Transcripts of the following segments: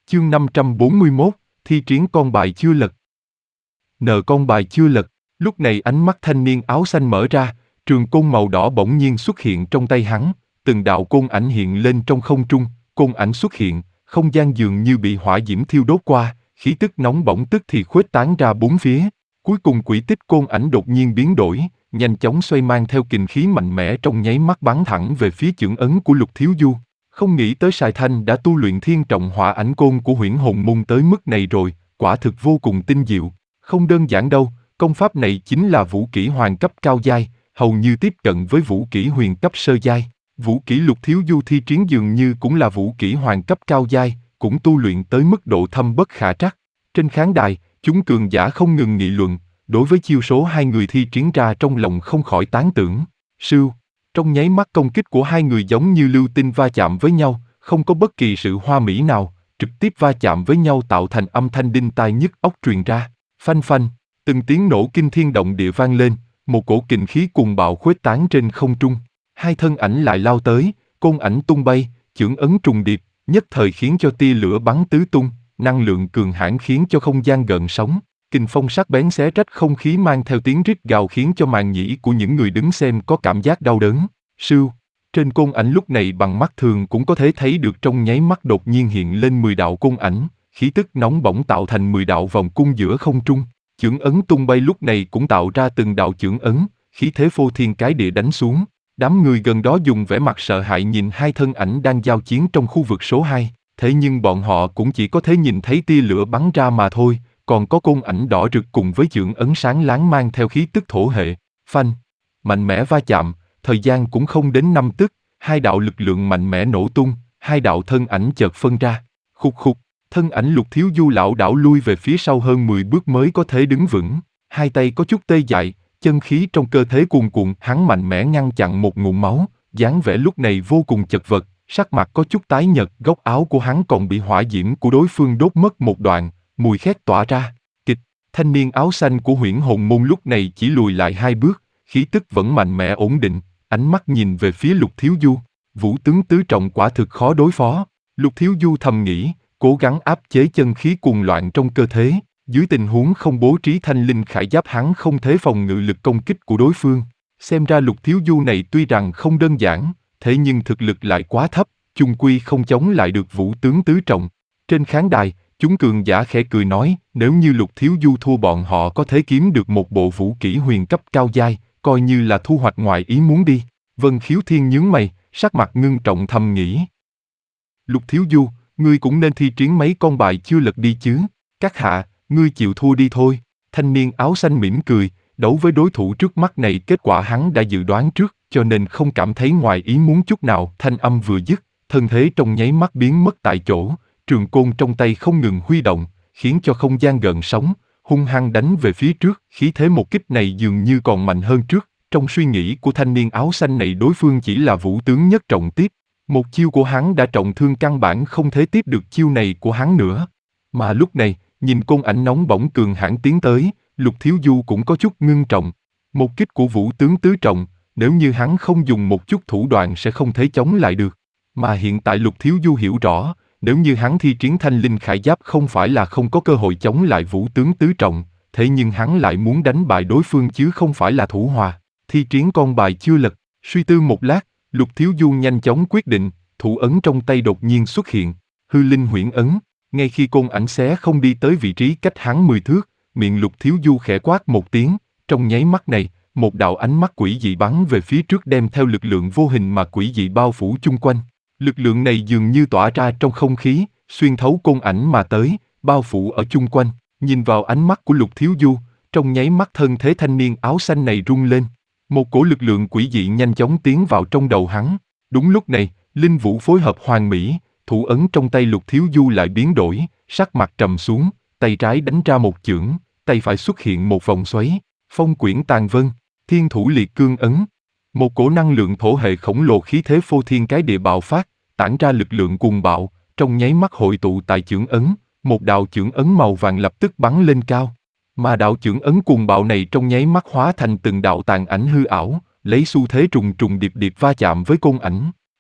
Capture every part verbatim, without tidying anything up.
Chương năm trăm bốn mươi mốt, thi triển con bài chưa lật. Nợ con bài chưa lật, lúc này ánh mắt thanh niên áo xanh mở ra, trường côn màu đỏ bỗng nhiên xuất hiện trong tay hắn, từng đạo côn ảnh hiện lên trong không trung, côn ảnh xuất hiện, không gian dường như bị hỏa diễm thiêu đốt qua, khí tức nóng bỏng tức thì khuếch tán ra bốn phía. Cuối cùng quỹ tích côn ảnh đột nhiên biến đổi, nhanh chóng xoay mang theo kình khí mạnh mẽ trong nháy mắt bắn thẳng về phía chưởng ấn của Lục Thiếu Du. Không nghĩ tới Sài Thanh đã tu luyện thiên trọng hỏa ảnh côn của Huyễn Hồn Môn tới mức này rồi, quả thực vô cùng tinh diệu. Không đơn giản đâu, công pháp này chính là vũ kỹ hoàng cấp cao giai, hầu như tiếp cận với vũ kỹ huyền cấp sơ giai. Vũ kỹ Lục Thiếu Du thi triển dường như cũng là vũ kỹ hoàng cấp cao giai, cũng tu luyện tới mức độ thâm bất khả trắc. Trên khán đài, chúng cường giả không ngừng nghị luận, đối với chiêu số hai người thi triển ra trong lòng không khỏi tán tưởng. Sưu, trong nháy mắt công kích của hai người giống như lưu tinh va chạm với nhau, không có bất kỳ sự hoa mỹ nào, trực tiếp va chạm với nhau tạo thành âm thanh đinh tai nhức óc truyền ra. Phanh phanh, từng tiếng nổ kinh thiên động địa vang lên, một cổ kình khí cuồng bạo khuếch tán trên không trung. Hai thân ảnh lại lao tới, côn ảnh tung bay, chưởng ấn trùng điệp, nhất thời khiến cho tia lửa bắn tứ tung, năng lượng cường hãn khiến cho không gian gợn sóng. Kình phong sắc bén xé rách không khí mang theo tiếng rít gào khiến cho màng nhĩ của những người đứng xem có cảm giác đau đớn. Sưu, trên côn ảnh lúc này bằng mắt thường cũng có thể thấy được trong nháy mắt đột nhiên hiện lên mười đạo côn ảnh, khí tức nóng bỏng tạo thành mười đạo vòng cung giữa không trung. Chưởng ấn tung bay lúc này cũng tạo ra từng đạo chưởng ấn, khí thế phô thiên cái địa đánh xuống. Đám người gần đó dùng vẻ mặt sợ hãi nhìn hai thân ảnh đang giao chiến trong khu vực số hai, thế nhưng bọn họ cũng chỉ có thể nhìn thấy tia lửa bắn ra mà thôi. Còn có côn ảnh đỏ rực cùng với chưởng ấn sáng láng mang theo khí tức thổ hệ. Phanh, mạnh mẽ va chạm, thời gian cũng không đến năm tức, hai đạo lực lượng mạnh mẽ nổ tung, hai đạo thân ảnh chợt phân ra. Khục khục, thân ảnh Lục Thiếu Du lảo đảo lui về phía sau hơn mười bước mới có thể đứng vững, hai tay có chút tê dại, chân khí trong cơ thể cuồn cuộn, hắn mạnh mẽ ngăn chặn một ngụm máu, dáng vẻ lúc này vô cùng chật vật, sắc mặt có chút tái nhợt, góc áo của hắn còn bị hỏa diễm của đối phương đốt mất một đoạn. Mùi khét tỏa ra, kịch, thanh niên áo xanh của Huyễn Hồn Môn lúc này chỉ lùi lại hai bước, khí tức vẫn mạnh mẽ ổn định, ánh mắt nhìn về phía Lục Thiếu Du, vũ tướng tứ trọng quả thực khó đối phó. Lục Thiếu Du thầm nghĩ, cố gắng áp chế chân khí cuồng loạn trong cơ thể, dưới tình huống không bố trí thanh linh khải giáp hắn không thể phòng ngự lực công kích của đối phương. Xem ra Lục Thiếu Du này tuy rằng không đơn giản, thế nhưng thực lực lại quá thấp, chung quy không chống lại được vũ tướng tứ trọng. Trên khán đài, chúng cường giả khẽ cười nói, nếu như Lục Thiếu Du thua bọn họ có thể kiếm được một bộ vũ kỹ huyền cấp cao giai, coi như là thu hoạch ngoài ý muốn đi. Vân Khiếu Thiên nhướng mày, sắc mặt ngưng trọng thầm nghĩ. Lục Thiếu Du, ngươi cũng nên thi triển mấy con bài chưa lật đi chứ. Các hạ, ngươi chịu thua đi thôi. Thanh niên áo xanh mỉm cười, đấu với đối thủ trước mắt này kết quả hắn đã dự đoán trước, cho nên không cảm thấy ngoài ý muốn chút nào. Thanh âm vừa dứt, thân thế trong nháy mắt biến mất tại chỗ. Trường côn trong tay không ngừng huy động, khiến cho không gian gợn sóng, hung hăng đánh về phía trước. Khí thế một kích này dường như còn mạnh hơn trước. Trong suy nghĩ của thanh niên áo xanh này đối phương chỉ là vũ tướng nhất trọng tiếp. Một chiêu của hắn đã trọng thương căn bản không thể tiếp được chiêu này của hắn nữa. Mà lúc này, nhìn côn ảnh nóng bỏng cường hãn tiến tới, Lục Thiếu Du cũng có chút ngưng trọng. Một kích của vũ tướng tứ trọng, nếu như hắn không dùng một chút thủ đoạn sẽ không thể chống lại được. Mà hiện tại Lục Thiếu Du hiểu rõ, nếu như hắn thi triển thanh linh khải giáp không phải là không có cơ hội chống lại vũ tướng tứ trọng, thế nhưng hắn lại muốn đánh bại đối phương chứ không phải là thủ hòa. Thi triển con bài chưa lật, suy tư một lát, Lục Thiếu Du nhanh chóng quyết định, thủ ấn trong tay đột nhiên xuất hiện, hư linh huyễn ấn. Ngay khi côn ảnh xé không đi tới vị trí cách hắn mười thước, miệng Lục Thiếu Du khẽ quát một tiếng, trong nháy mắt này, một đạo ánh mắt quỷ dị bắn về phía trước đem theo lực lượng vô hình mà quỷ dị bao phủ chung quanh. Lực lượng này dường như tỏa ra trong không khí, xuyên thấu côn ảnh mà tới, bao phủ ở chung quanh. Nhìn vào ánh mắt của Lục Thiếu Du, trong nháy mắt thân thế thanh niên áo xanh này rung lên. Một cổ lực lượng quỷ dị nhanh chóng tiến vào trong đầu hắn. Đúng lúc này, linh vũ phối hợp hoàn mỹ, thủ ấn trong tay Lục Thiếu Du lại biến đổi, sắc mặt trầm xuống, tay trái đánh ra một chưởng, tay phải xuất hiện một vòng xoáy, phong quyển tàn vân, thiên thủ liệt cương ấn. Một cổ năng lượng thổ hệ khổng lồ khí thế phô thiên cái địa bạo phát, tản ra lực lượng cuồng bạo, trong nháy mắt hội tụ tại chưởng ấn, một đạo chưởng ấn màu vàng lập tức bắn lên cao. Mà đạo chưởng ấn cuồng bạo này trong nháy mắt hóa thành từng đạo tàn ảnh hư ảo, lấy xu thế trùng trùng điệp điệp va chạm với côn ảnh.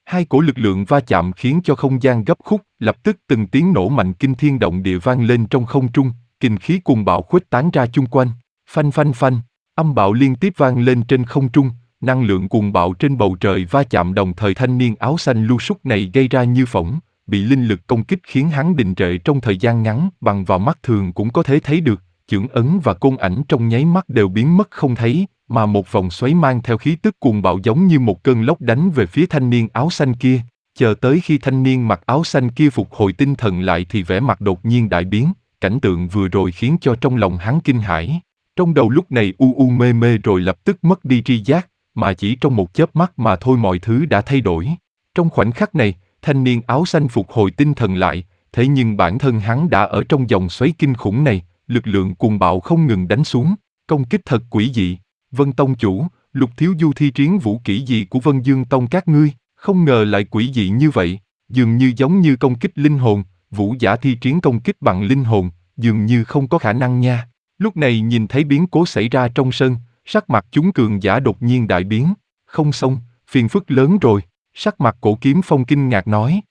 Hai cổ lực lượng va chạm khiến cho không gian gấp khúc, lập tức từng tiếng nổ mạnh kinh thiên động địa vang lên trong không trung, kình khí cuồng bạo khuếch tán ra chung quanh. Phanh phanh phanh, âm bạo liên tiếp vang lên trên không trung, năng lượng cuồng bạo trên bầu trời va chạm đồng thời thanh niên áo xanh lu súc này gây ra như phỏng, bị linh lực công kích khiến hắn đình trệ trong thời gian ngắn, bằng vào mắt thường cũng có thể thấy được, chưởng ấn và côn ảnh trong nháy mắt đều biến mất không thấy, mà một vòng xoáy mang theo khí tức cuồng bạo giống như một cơn lốc đánh về phía thanh niên áo xanh kia. Chờ tới khi thanh niên mặc áo xanh kia phục hồi tinh thần lại thì vẻ mặt đột nhiên đại biến, cảnh tượng vừa rồi khiến cho trong lòng hắn kinh hãi. Trong đầu lúc này u u mê mê rồi lập tức mất đi tri giác, mà chỉ trong một chớp mắt mà thôi mọi thứ đã thay đổi. Trong khoảnh khắc này, thanh niên áo xanh phục hồi tinh thần lại, thế nhưng bản thân hắn đã ở trong dòng xoáy kinh khủng này, lực lượng cuồng bạo không ngừng đánh xuống, công kích thật quỷ dị. Vân Tông chủ, Lục Thiếu Du thi triển vũ kỹ gì của Vân Dương Tông các ngươi, không ngờ lại quỷ dị như vậy, dường như giống như công kích linh hồn, vũ giả thi triển công kích bằng linh hồn, dường như không có khả năng nha. Lúc này nhìn thấy biến cố xảy ra trong sân, sắc mặt chúng cường giả đột nhiên đại biến, không xong, phiền phức lớn rồi, sắc mặt Cổ Kiếm Phong kinh ngạc nói.